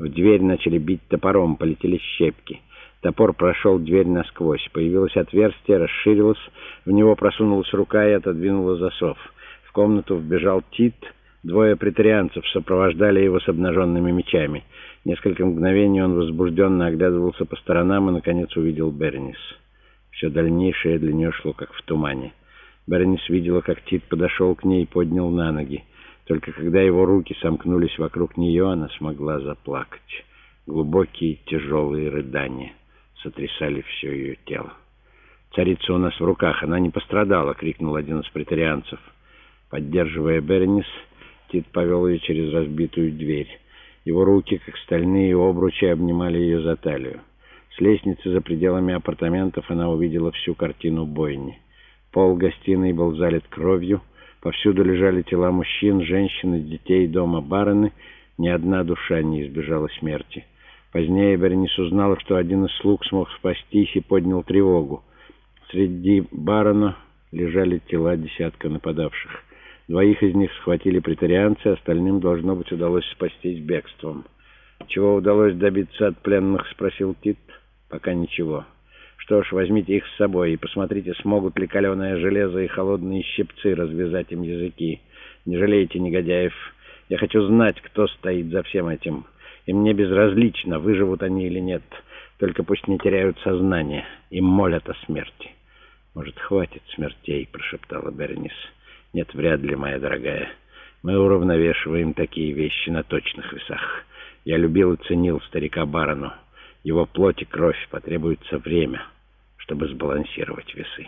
В дверь начали бить топором, полетели щепки. Топор прошел дверь насквозь. Появилось отверстие, расширилось, в него просунулась рука и отодвинула засов. В комнату вбежал Тит. Двое претарианцев сопровождали его с обнаженными мечами. Несколько мгновений он возбужденно оглядывался по сторонам и, наконец, увидел Беренис. Все дальнейшее для нее шло, как в тумане. Беренис видела, как Тит подошел к ней и поднял на ноги. Только когда его руки сомкнулись вокруг нее, она смогла заплакать. Глубокие, тяжелые рыдания сотрясали все ее тело. «Царица у нас в руках, она не пострадала!» — крикнул один из претарианцев. Поддерживая Беренис, Тит повел ее через разбитую дверь. Его руки, как стальные обручи, обнимали ее за талию. С лестницы за пределами апартаментов она увидела всю картину бойни. Пол гостиной был залит кровью. Повсюду лежали тела мужчин, женщин и детей дома бароны. Ни одна душа не избежала смерти. Позднее Беренис узнала, что один из слуг смог спастись и поднял тревогу. Среди барона лежали тела десятка нападавших. Двоих из них схватили претарианцы, остальным, должно быть, удалось спастись бегством. «Чего удалось добиться от пленных?» — спросил Тит. «Пока ничего. Что ж, возьмите их с собой и посмотрите, смогут ли каленое железо и холодные щипцы развязать им языки. Не жалейте негодяев. Я хочу знать, кто стоит за всем этим. И мне безразлично, выживут они или нет. Только пусть не теряют сознание и молят о смерти». «Может, хватит смертей?» — прошептала Беренис. «Нет, вряд ли, моя дорогая. Мы уравновешиваем такие вещи на точных весах. Я любил и ценил старика барону. Его плоть и кровь потребуется время, чтобы сбалансировать весы».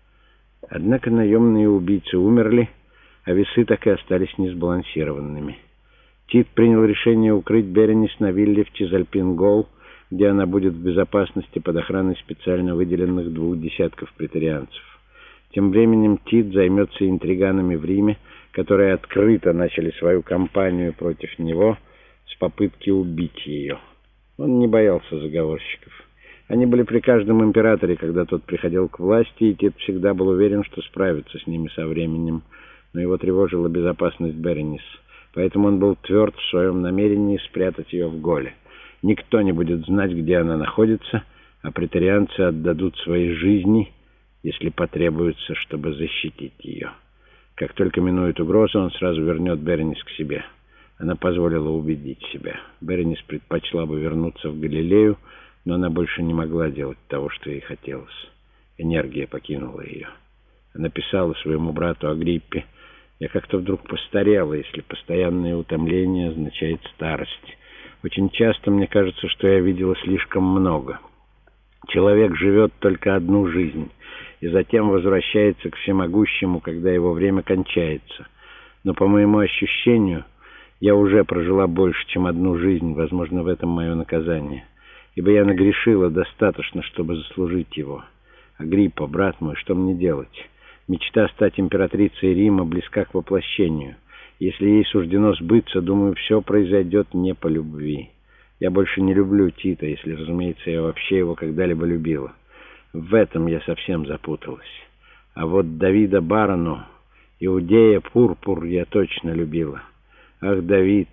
Однако наемные убийцы умерли, а весы так и остались несбалансированными. Тит принял решение укрыть Беренис на вилле в Чизальпин-Гол, где она будет в безопасности под охраной специально выделенных 2 десятков претарианцев. Тем временем Тит займется интриганами в Риме, которые открыто начали свою кампанию против него с попытки убить ее. Он не боялся заговорщиков. Они были при каждом императоре, когда тот приходил к власти, и Тит всегда был уверен, что справится с ними со временем. Но его тревожила безопасность Беренис, поэтому он был тверд в своем намерении спрятать ее в Голе. Никто не будет знать, где она находится, а претарианцы отдадут свои жизни, если потребуется, чтобы защитить ее. Как только минует угроза, он сразу вернет Беренис к себе. Она позволила убедить себя. Беренис предпочла бы вернуться в Галилею, но она больше не могла делать того, что ей хотелось. Энергия покинула ее. Она писала своему брату Агриппе: «Я как-то вдруг постарела, если постоянное утомление означает старость. Очень часто мне кажется, что я видела слишком много. Человек живет только одну жизнь и затем возвращается к всемогущему, когда его время кончается. Но по моему ощущению, я уже прожила больше, чем одну жизнь, возможно, в этом мое наказание. Ибо я нагрешила достаточно, чтобы заслужить его. Агриппа, брат мой, что мне делать? Мечта стать императрицей Рима близка к воплощению. Если ей суждено сбыться, думаю, все произойдет не по любви. Я больше не люблю Тита, если, разумеется, я вообще его когда-либо любила. В этом я совсем запуталась. А вот Давида барону, Иудея Пурпур, я точно любила. Ах, Давид,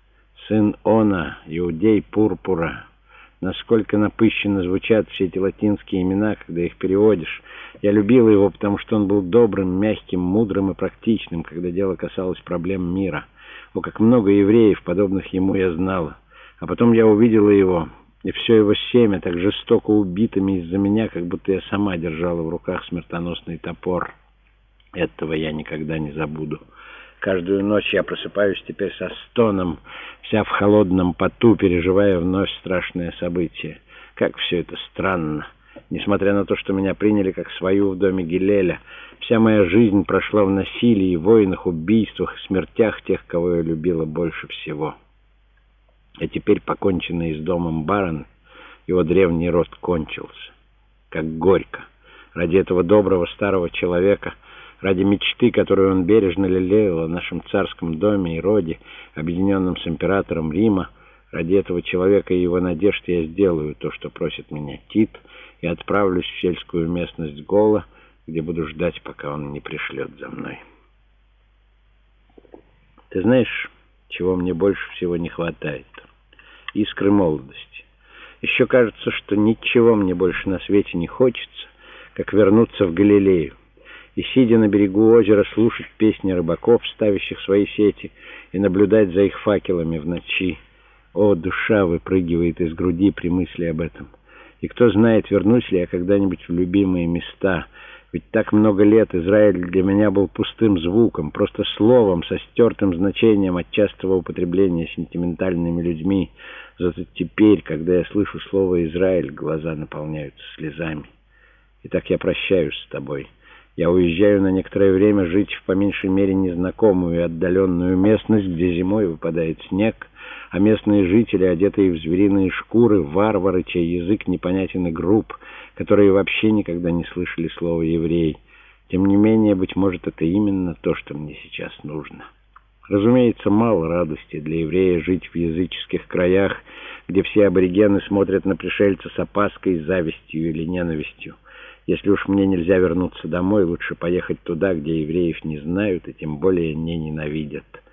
сын Она, Иудей Пурпура! Насколько напыщенно звучат все эти латинские имена, когда их переводишь. Я любила его, потому что он был добрым, мягким, мудрым и практичным, когда дело касалось проблем мира. О, как много евреев, подобных ему, я знала. А потом я увидела его, и все его семя так жестоко убитыми из-за меня, как будто я сама держала в руках смертоносный топор. Этого я никогда не забуду. Каждую ночь я просыпаюсь теперь со стоном, вся в холодном поту, переживая вновь страшное событие. Как все это странно. Несмотря на то, что меня приняли как свою в доме Гилеля, вся моя жизнь прошла в насилии, войнах, убийствах и смертях тех, кого я любила больше всего. А теперь, поконченный с домом барон, его древний род кончился. Как горько. Ради этого доброго старого человека, ради мечты, которую он бережно лелеял о нашем царском доме и роде, объединенном с императором Рима, ради этого человека и его надежд я сделаю то, что просит меня Тит, и отправлюсь в сельскую местность Гола, где буду ждать, пока он не пришлет за мной. Ты знаешь, чего мне больше всего не хватает? искры молодости. Еще кажется, что ничего мне больше на свете не хочется, как вернуться в Галилею и, сидя на берегу озера, слушать песни рыбаков, ставящих свои сети, и наблюдать за их факелами в ночи. О, душа выпрыгивает из груди при мысли об этом. И кто знает, вернусь ли я когда-нибудь в любимые места. Ведь так много лет Израиль для меня был пустым звуком, просто словом со стертым значением от частого употребления сентиментальными людьми. Зато теперь, когда я слышу слово «Израиль», глаза наполняются слезами. Итак, я прощаюсь с тобой. Я уезжаю на некоторое время жить в по меньшей мере незнакомую и отдаленную местность, где зимой выпадает снег, а местные жители, одетые в звериные шкуры, варвары, чей язык непонятен и груб, которые вообще никогда не слышали слова «еврей». Тем не менее, быть может, это именно то, что мне сейчас нужно. Разумеется, мало радости для еврея жить в языческих краях, где все аборигены смотрят на пришельца с опаской, завистью или ненавистью. Если уж мне нельзя вернуться домой, лучше поехать туда, где евреев не знают и тем более не ненавидят.